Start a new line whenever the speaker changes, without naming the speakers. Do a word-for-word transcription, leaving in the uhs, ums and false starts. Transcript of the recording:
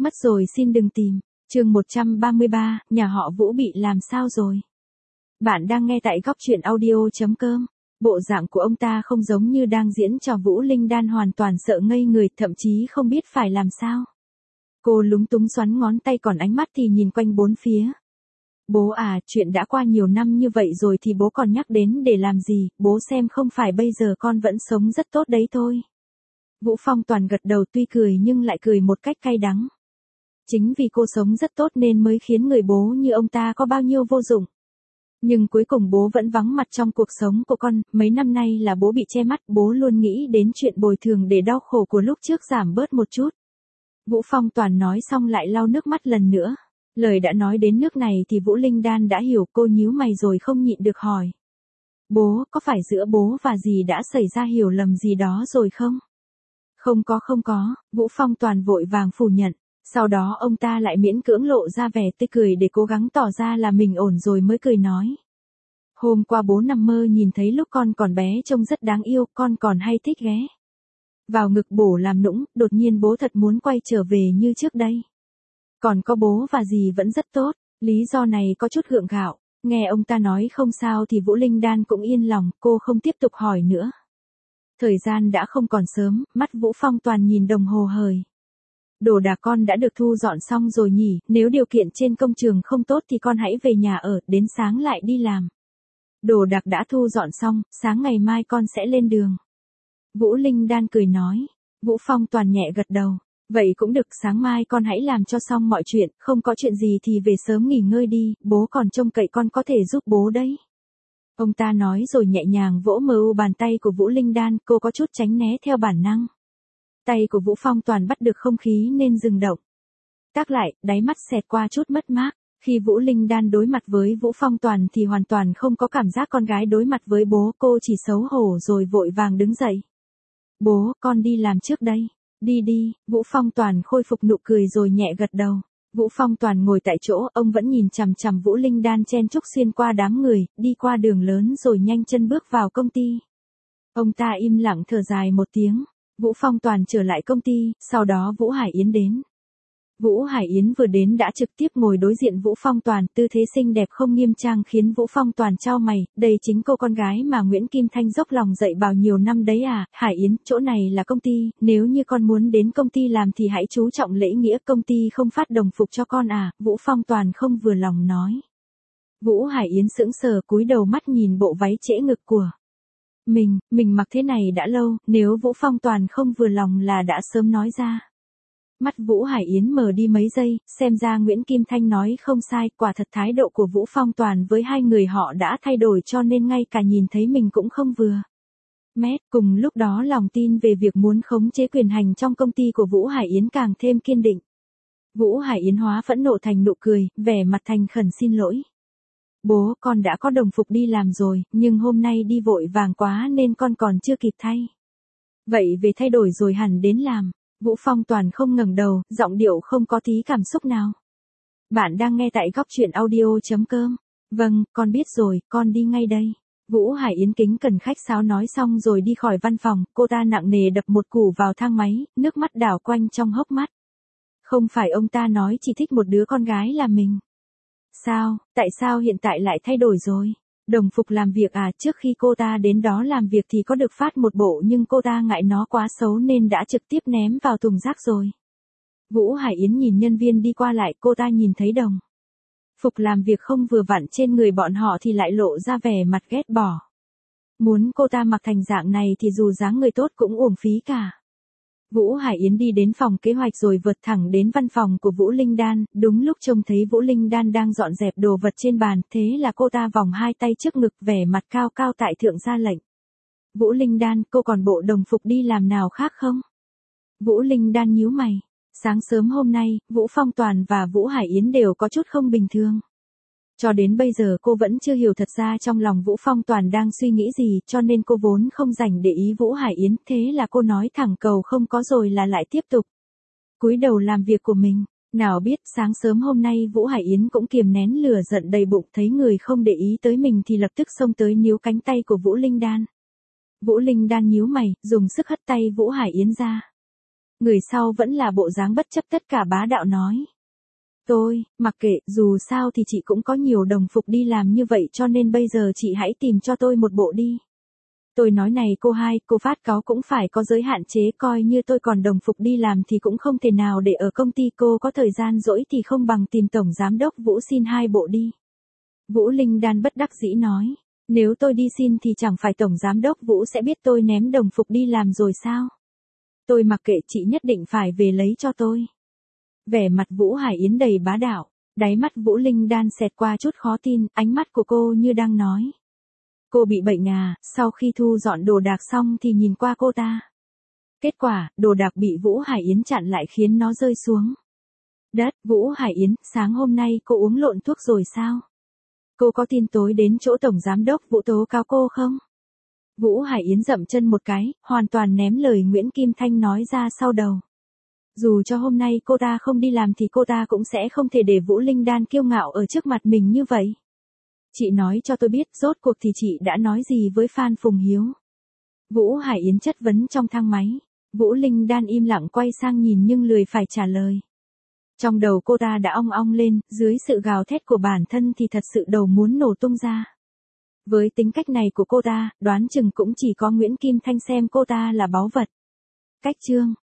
Mất rồi xin đừng tìm. Chương một trăm ba mươi ba, nhà họ Vũ bị làm sao rồi? Bạn đang nghe tại góc truyện audio chấm com. Bộ dạng của ông ta không giống như đang diễn trò. Vũ Linh Đan hoàn toàn sợ ngây người, thậm chí không biết phải làm sao. Cô lúng túng xoắn ngón tay, còn ánh mắt thì nhìn quanh bốn phía. Bố à, chuyện đã qua nhiều năm như vậy rồi thì bố còn nhắc đến để làm gì, bố xem không phải bây giờ con vẫn sống rất tốt đấy thôi. Vũ Phong Toàn gật đầu, tuy cười nhưng lại cười một cách cay đắng. Chính vì cô sống rất tốt nên mới khiến người bố như ông ta có bao nhiêu vô dụng. Nhưng cuối cùng bố vẫn vắng mặt trong cuộc sống của con, mấy năm nay là bố bị che mắt, bố luôn nghĩ đến chuyện bồi thường để đau khổ của lúc trước giảm bớt một chút. Vũ Phong Toàn nói xong lại lau nước mắt lần nữa. Lời đã nói đến nước này thì Vũ Linh Đan đã hiểu, cô nhíu mày rồi không nhịn được hỏi. Bố, có phải giữa bố và dì đã xảy ra hiểu lầm gì đó rồi không? Không có không có, Vũ Phong Toàn vội vàng phủ nhận. Sau đó ông ta lại miễn cưỡng lộ ra vẻ tươi cười để cố gắng tỏ ra là mình ổn rồi mới cười nói. Hôm qua bố nằm mơ nhìn thấy lúc con còn bé trông rất đáng yêu, con còn hay thích ghé vào ngực bố làm nũng, đột nhiên bố thật muốn quay trở về như trước đây. Còn có bố và dì vẫn rất tốt, lý do này có chút gượng gạo. Nghe ông ta nói không sao thì Vũ Linh Đan cũng yên lòng, cô không tiếp tục hỏi nữa. Thời gian đã không còn sớm, mắt Vũ Phong Toàn nhìn đồng hồ hời. Đồ đạc con đã được thu dọn xong rồi nhỉ, nếu điều kiện trên công trường không tốt thì con hãy về nhà ở, đến sáng lại đi làm. Đồ đạc đã thu dọn xong, sáng ngày mai con sẽ lên đường. Vũ Linh Đan cười nói. Vũ Phong Toàn nhẹ gật đầu. Vậy cũng được, sáng mai con hãy làm cho xong mọi chuyện, không có chuyện gì thì về sớm nghỉ ngơi đi, bố còn trông cậy con có thể giúp bố đấy. Ông ta nói rồi nhẹ nhàng vỗ mờ u bàn tay của Vũ Linh Đan, cô có chút tránh né theo bản năng. Tay của Vũ Phong Toàn bắt được không khí nên dừng động. Tác lại, đáy mắt xẹt qua chút mất mát. Khi Vũ Linh Đan đối mặt với Vũ Phong Toàn thì hoàn toàn không có cảm giác con gái đối mặt với bố, cô chỉ xấu hổ rồi vội vàng đứng dậy. Bố, con đi làm trước đây. Đi đi, Vũ Phong Toàn khôi phục nụ cười rồi nhẹ gật đầu. Vũ Phong Toàn ngồi tại chỗ, ông vẫn nhìn chằm chằm Vũ Linh Đan chen chúc xuyên qua đám người, đi qua đường lớn rồi nhanh chân bước vào công ty. Ông ta im lặng thở dài một tiếng. Vũ Phong Toàn trở lại công ty, sau đó Vũ Hải Yến đến. Vũ Hải Yến vừa đến đã trực tiếp ngồi đối diện Vũ Phong Toàn, tư thế xinh đẹp không nghiêm trang khiến Vũ Phong Toàn chau mày, đây chính cô con gái mà Nguyễn Kim Thanh dốc lòng dạy bảo nhiều năm đấy à. Hải Yến, chỗ này là công ty, nếu như con muốn đến công ty làm thì hãy chú trọng lễ nghĩa, công ty không phát đồng phục cho con à, Vũ Phong Toàn không vừa lòng nói. Vũ Hải Yến sững sờ cúi đầu mắt nhìn bộ váy trễ ngực của mình, mình mặc thế này đã lâu, nếu Vũ Phong Toàn không vừa lòng là đã sớm nói ra. Mắt Vũ Hải Yến mờ đi mấy giây, xem ra Nguyễn Kim Thanh nói không sai, quả thật thái độ của Vũ Phong Toàn với hai người họ đã thay đổi cho nên ngay cả nhìn thấy mình cũng không vừa. Mét, cùng lúc đó lòng tin về việc muốn khống chế quyền hành trong công ty của Vũ Hải Yến càng thêm kiên định. Vũ Hải Yến hóa phẫn nộ thành nụ cười, vẻ mặt thành khẩn xin lỗi. Bố, con đã có đồng phục đi làm rồi, nhưng hôm nay đi vội vàng quá nên con còn chưa kịp thay. Vậy về thay đổi rồi hẳn đến làm. Vũ Phong Toàn không ngẩng đầu, giọng điệu không có tí cảm xúc nào. Bạn đang nghe tại góc truyện audio chấm com. Vâng, con biết rồi, con đi ngay đây. Vũ Hải Yến kính cẩn khách sáo nói xong rồi đi khỏi văn phòng, cô ta nặng nề đập một củ vào thang máy, nước mắt đảo quanh trong hốc mắt. Không phải ông ta nói chỉ thích một đứa con gái là mình. Sao, tại sao hiện tại lại thay đổi rồi? Đồng phục làm việc à, trước khi cô ta đến đó làm việc thì có được phát một bộ nhưng cô ta ngại nó quá xấu nên đã trực tiếp ném vào thùng rác rồi. Vũ Hải Yến nhìn nhân viên đi qua lại, cô ta nhìn thấy đồng phục làm việc không vừa vặn trên người bọn họ thì lại lộ ra vẻ mặt ghét bỏ. Muốn cô ta mặc thành dạng này thì dù dáng người tốt cũng uổng phí cả. Vũ Hải Yến đi đến phòng kế hoạch rồi vượt thẳng đến văn phòng của Vũ Linh Đan, đúng lúc trông thấy Vũ Linh Đan đang dọn dẹp đồ vật trên bàn, thế là cô ta vòng hai tay trước ngực vẻ mặt cao cao tại thượng ra lệnh. Vũ Linh Đan, cô còn bộ đồng phục đi làm nào khác không? Vũ Linh Đan nhíu mày. Sáng sớm hôm nay, Vũ Phong Toàn và Vũ Hải Yến đều có chút không bình thường. Cho đến bây giờ cô vẫn chưa hiểu thật ra trong lòng Vũ Phong Toàn đang suy nghĩ gì, cho nên cô vốn không dành để ý Vũ Hải Yến, thế là cô nói thẳng cầu không có rồi là lại tiếp tục cúi đầu làm việc của mình. Nào biết sáng sớm hôm nay Vũ Hải Yến cũng kiềm nén lửa giận đầy bụng, thấy người không để ý tới mình thì lập tức xông tới níu cánh tay của Vũ Linh Đan. Vũ Linh Đan nhíu mày, dùng sức hất tay Vũ Hải Yến ra. Người sau vẫn là bộ dáng bất chấp tất cả bá đạo nói. Tôi, mặc kệ, dù sao thì chị cũng có nhiều đồng phục đi làm như vậy cho nên bây giờ chị hãy tìm cho tôi một bộ đi. Tôi nói này cô hai, cô phát cáo cũng phải có giới hạn chế, coi như tôi còn đồng phục đi làm thì cũng không thể nào để ở công ty, cô có thời gian rỗi thì không bằng tìm tổng giám đốc Vũ xin hai bộ đi. Vũ Linh Đan bất đắc dĩ nói, nếu tôi đi xin thì chẳng phải tổng giám đốc Vũ sẽ biết tôi ném đồng phục đi làm rồi sao? Tôi mặc kệ, chị nhất định phải về lấy cho tôi. Vẻ mặt Vũ Hải Yến đầy bá đạo, đáy mắt Vũ Linh Đan xẹt qua chút khó tin, ánh mắt của cô như đang nói. Cô bị bệnh à, sau khi thu dọn đồ đạc xong thì nhìn qua cô ta. Kết quả, đồ đạc bị Vũ Hải Yến chặn lại khiến nó rơi xuống đất. Vũ Hải Yến, sáng hôm nay cô uống lộn thuốc rồi sao? Cô có tin tối đến chỗ tổng giám đốc Vũ tố cáo cô không? Vũ Hải Yến dậm chân một cái, hoàn toàn ném lời Nguyễn Kim Thanh nói ra sau đầu. Dù cho hôm nay cô ta không đi làm thì cô ta cũng sẽ không thể để Vũ Linh Đan kiêu ngạo ở trước mặt mình như vậy. Chị nói cho tôi biết, rốt cuộc thì chị đã nói gì với Phan Phùng Hiếu? Vũ Hải Yến chất vấn trong thang máy. Vũ Linh Đan im lặng quay sang nhìn nhưng lười phải trả lời. Trong đầu cô ta đã ong ong lên, dưới sự gào thét của bản thân thì thật sự đầu muốn nổ tung ra. Với tính cách này của cô ta, đoán chừng cũng chỉ có Nguyễn Kim Thanh xem cô ta là báu vật. Cách chương